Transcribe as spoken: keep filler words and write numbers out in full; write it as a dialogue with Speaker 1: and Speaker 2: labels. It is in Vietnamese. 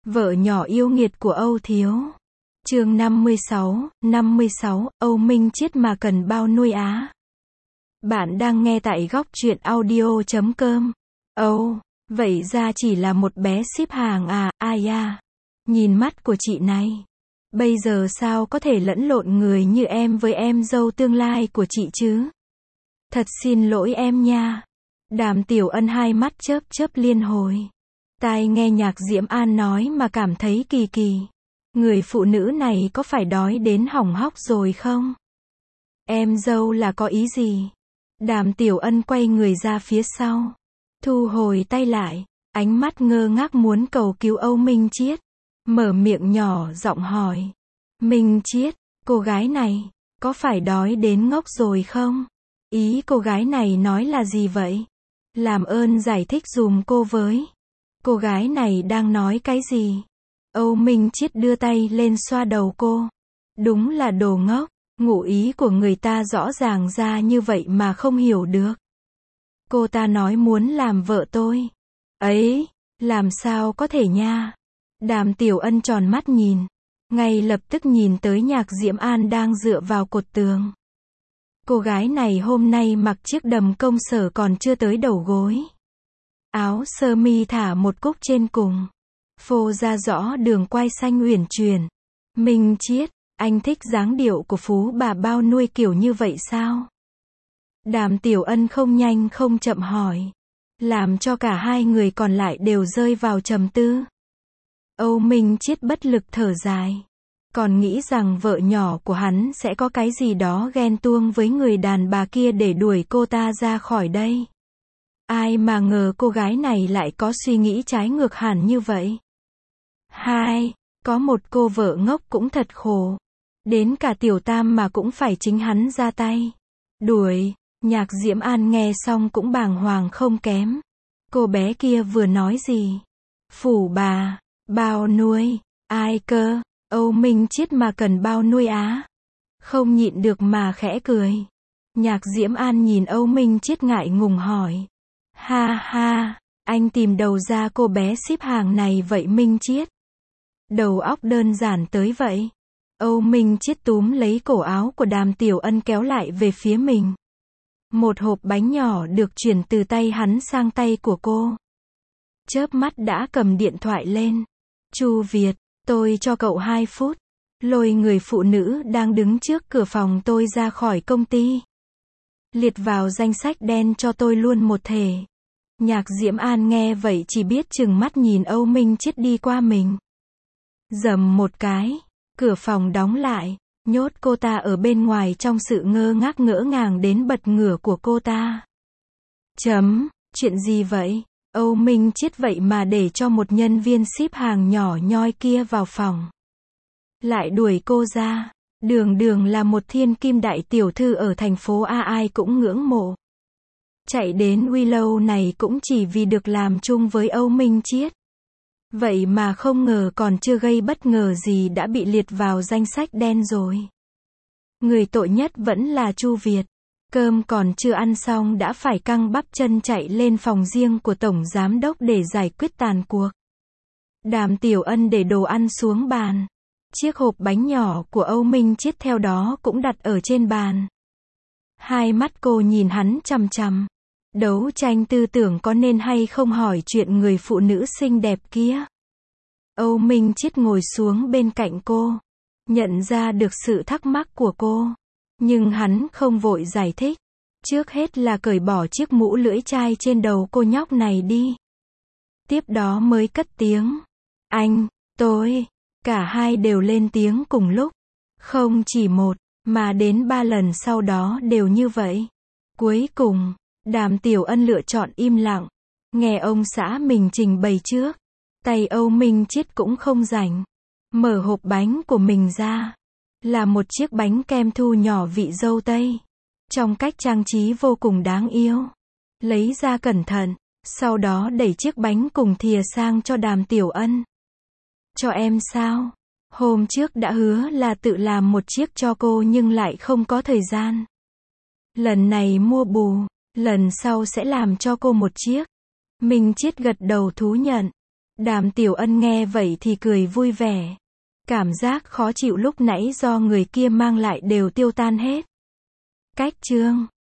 Speaker 1: Vợ nhỏ yêu nghiệt của Âu Thiếu. Chương năm mươi sáu, năm mươi sáu, Âu Minh Chiết mà cần bao nuôi á. Bạn đang nghe tại góc truyện audio chấm com. Âu, vậy ra chỉ là một bé ship hàng à, ai à. Nhìn mắt của chị này. Bây giờ sao có thể lẫn lộn người như em với em dâu tương lai của chị chứ? Thật xin lỗi em nha. Đàm Tiểu Ân hai mắt chớp chớp liên hồi. Tai nghe Nhạc Diễm An nói mà cảm thấy kỳ kỳ. Người phụ nữ này có phải đói đến hỏng hóc rồi không? Em dâu là có ý gì? Đàm Tiểu Ân quay người ra phía sau. Thu hồi tay lại. Ánh mắt ngơ ngác muốn cầu cứu Âu Minh Chiết. Mở miệng nhỏ giọng hỏi. Minh Chiết, cô gái này, có phải đói đến ngốc rồi không? Ý cô gái này nói là gì vậy? Làm ơn giải thích dùm cô với. Cô gái này đang nói cái gì? Âu Minh Chiết đưa tay lên xoa đầu cô. Đúng là đồ ngốc, ngụ ý của người ta rõ ràng ra như vậy mà không hiểu được. Cô ta nói muốn làm vợ tôi. Ấy, làm sao có thể nha? Đàm Tiểu Ân tròn mắt nhìn. Ngay lập tức nhìn tới Nhạc Diễm An đang dựa vào cột tường. Cô gái này hôm nay mặc chiếc đầm công sở còn chưa tới đầu gối. Áo sơ mi thả một cúc trên cùng. Phô ra rõ đường quai xanh uyển chuyển. Minh Chiết, anh thích dáng điệu của phú bà bao nuôi kiểu như vậy sao? Đàm Tiểu Ân không nhanh không chậm hỏi. Làm cho cả hai người còn lại đều rơi vào trầm tư. Âu Minh Chiết bất lực thở dài. Còn nghĩ rằng vợ nhỏ của hắn sẽ có cái gì đó ghen tuông với người đàn bà kia để đuổi cô ta ra khỏi đây. Ai mà ngờ cô gái này lại có suy nghĩ trái ngược hẳn như vậy. Hai, có một cô vợ ngốc cũng thật khổ. Đến cả Tiểu Tam mà cũng phải chính hắn ra tay. Đuổi, Nhạc Diễm An nghe xong cũng bàng hoàng không kém. Cô bé kia vừa nói gì? Phủ bà, bao nuôi, ai cơ? Âu Minh Chiết mà cần bao nuôi á. Không nhịn được mà khẽ cười. Nhạc Diễm An nhìn Âu Minh Chiết ngại ngùng hỏi. Ha ha, anh tìm đầu ra cô bé ship hàng này vậy Minh Chiết? Đầu óc đơn giản tới vậy. Âu Minh Chiết túm lấy cổ áo của Đàm Tiểu Ân kéo lại về phía mình. Một hộp bánh nhỏ được chuyển từ tay hắn sang tay của cô. Chớp mắt đã cầm điện thoại lên. Chu Việt, tôi cho cậu hai phút. Lôi người phụ nữ đang đứng trước cửa phòng tôi ra khỏi công ty. Liệt vào danh sách đen cho tôi luôn một thể. Nhạc Diễm An nghe vậy chỉ biết chừng mắt nhìn Âu Minh Chiết đi qua mình. Dầm một cái, cửa phòng đóng lại, nhốt cô ta ở bên ngoài trong sự ngơ ngác ngỡ ngàng đến bật ngửa của cô ta. Chấm, chuyện gì vậy? Âu Minh Chiết vậy mà để cho một nhân viên ship hàng nhỏ nhoi kia vào phòng. Lại đuổi cô ra. Đường đường là một thiên kim đại tiểu thư ở thành phố A ai cũng ngưỡng mộ. Chạy đến Willow này cũng chỉ vì được làm chung với Âu Minh Chiết. Vậy mà không ngờ còn chưa gây bất ngờ gì đã bị liệt vào danh sách đen rồi. Người tội nhất vẫn là Chu Việt. Cơm còn chưa ăn xong đã phải căng bắp chân chạy lên phòng riêng của Tổng Giám Đốc để giải quyết tàn cuộc. Đàm Tiểu Ân để đồ ăn xuống bàn. Chiếc hộp bánh nhỏ của Âu Minh Chiết theo đó cũng đặt ở trên bàn. Hai mắt cô nhìn hắn chằm chằm. Đấu tranh tư tưởng có nên hay không hỏi chuyện người phụ nữ xinh đẹp kia. Âu Minh Chiết ngồi xuống bên cạnh cô. Nhận ra được sự thắc mắc của cô. Nhưng hắn không vội giải thích. Trước hết là cởi bỏ chiếc mũ lưỡi chai trên đầu cô nhóc này đi. Tiếp đó mới cất tiếng. Anh, tôi. Cả hai đều lên tiếng cùng lúc. Không chỉ một, mà đến ba lần sau đó đều như vậy. Cuối cùng, Đàm Tiểu Ân lựa chọn im lặng. Nghe ông xã mình trình bày trước. Tay Âu Minh Chiết cũng không rảnh. Mở hộp bánh của mình ra. Là một chiếc bánh kem thu nhỏ vị dâu tây. Trong cách trang trí vô cùng đáng yêu. Lấy ra cẩn thận. Sau đó đẩy chiếc bánh cùng thìa sang cho Đàm Tiểu Ân. Cho em sao? Hôm trước đã hứa là tự làm một chiếc cho cô nhưng lại không có thời gian. Lần này mua bù, lần sau sẽ làm cho cô một chiếc. Minh Chiết gật đầu thú nhận. Đàm Tiểu Ân nghe vậy thì cười vui vẻ. Cảm giác khó chịu lúc nãy do người kia mang lại đều tiêu tan hết. Cách chương